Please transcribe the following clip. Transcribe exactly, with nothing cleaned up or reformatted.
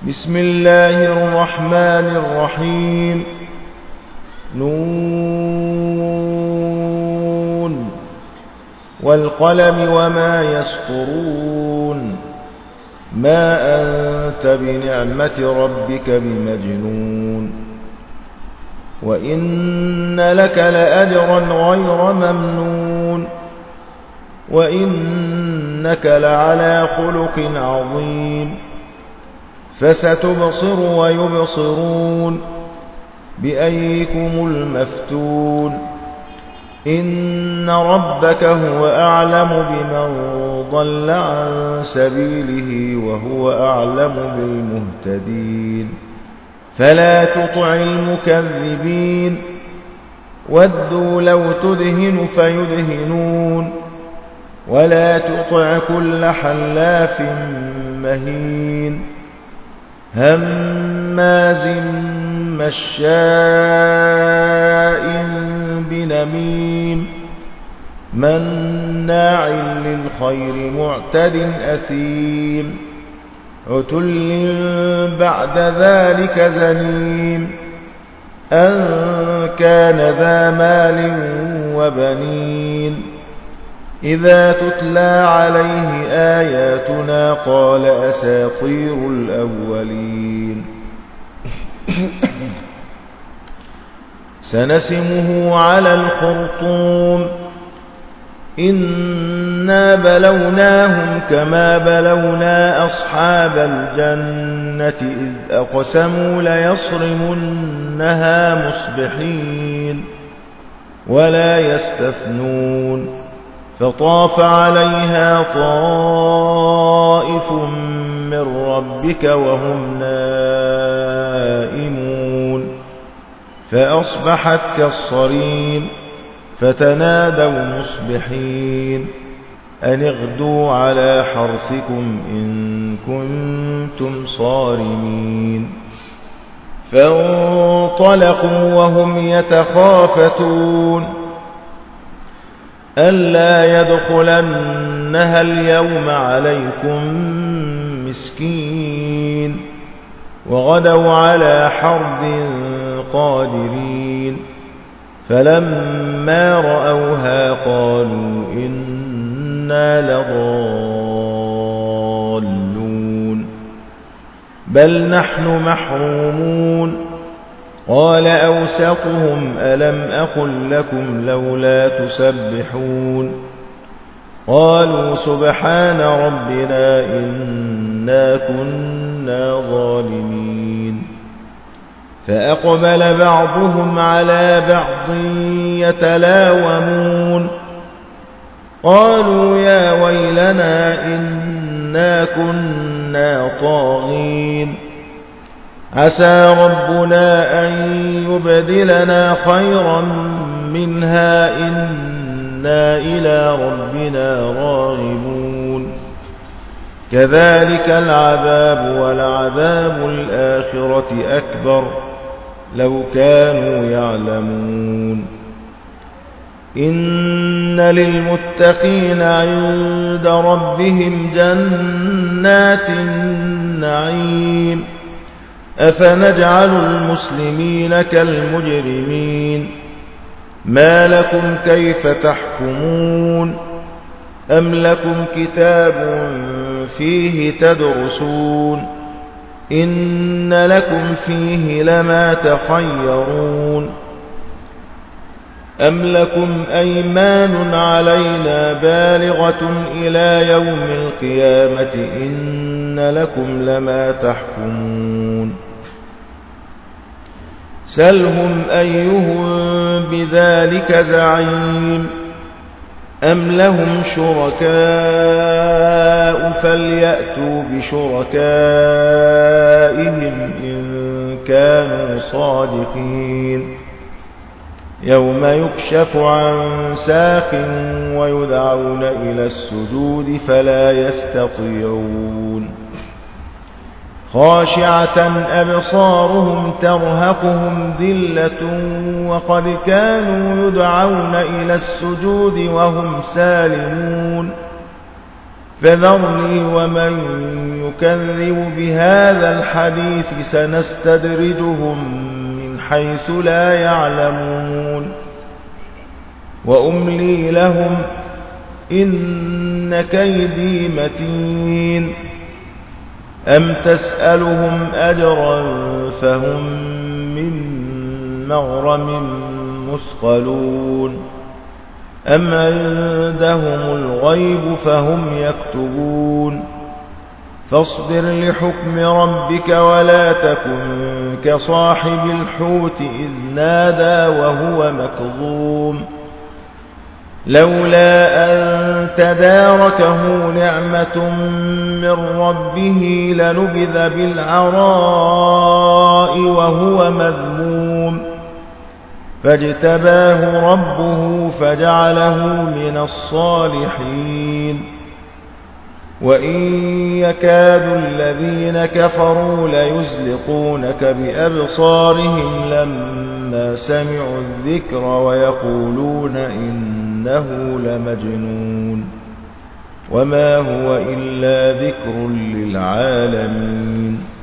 بسم الله الرحمن الرحيم. نون والقلم وما يسطرون. ما أنت بنعمة ربك بمجنون. وإن لك لأجرا غير ممنون. وإنك لعلى خلق عظيم. فستبصر ويبصرون بأيكم المفتون. إن ربك هو أعلم بمن ضل عن سبيله وهو أعلم بالمهتدين. فلا تطع المكذبين. ودوا لو تدهن فيدهنون. ولا تطع كل حلاف مهين هماز مشاء بنميم مناع للخير معتد أثيم عتل بعد ذلك زنيم أن كان ذا مال وبنين. إذا تتلى عليه آياتنا قال أساطير الأولين. سنسمه على الخرطوم. إنا بلوناهم كما بلونا أصحاب الجنة إذ أقسموا ليصرمنها مصبحين ولا يستثنون. فطاف عليها طائف من ربك وهم نائمون فأصبحت كالصريم. فتنادوا مصبحين أن اغدوا على حرثكم إن كنتم صارمين. فانطلقوا وهم يتخافتون ألا يدخلنها اليوم عليكم مسكين. وغدوا على حرد قادرين. فلما رأوها قالوا إنا لضالون بل نحن محرومون. قال أوسطهم ألم أقل لكم لولا تسبحون. قالوا سبحان ربنا إنا كنا ظالمين. فأقبل بعضهم على بعض يتلاومون. قالوا يا ويلنا إنا كنا طاغين. عسى ربنا أن يبدلنا خيرا منها إنا إلى ربنا راغبون. كذلك العذاب ولعذاب الآخرة أكبر لو كانوا يعلمون. إن للمتقين عند ربهم جنات النعيم. أفنجعل المسلمين كالمجرمين. ما لكم كيف تحكمون. أم لكم كتاب فيه تدرسون. إن لكم فيه لما تخيرون. أم لكم أيمان علينا بالغة إلى يوم القيامة إن لكم لما تحكمون. سلهم أيهم بذلك زعيم. أم لهم شركاء فليأتوا بشركائهم إن كانوا صادقين. يوم يكشف عن ساق ويدعون إلى السجود فلا يستطيعون. خاشعة أبصارهم ترهقهم ذلة وقد كانوا يدعون إلى السجود وهم سالمون. فذرني ومن يكذب بهذا الحديث سنستدرجهم من حيث لا يعلمون وأملي لهم إن كيدي متين أم تسألهم أجرا فهم من مغرم مثقلون أم عندهم الغيب فهم يكتبون فاصبر لحكم ربك ولا تكن كصاحب الحوت إذ نادى وهو مكظوم لولا أن تداركه نعمة من ربه لنبذ بالعراء وهو مذموم فاجتباه ربه فجعله من الصالحين وإن يكاد الذين كفروا ليزلقونك بأبصارهم لما سمعوا الذكر ويقولون إنه لمجنون وما هو إلا ذكر للعالمين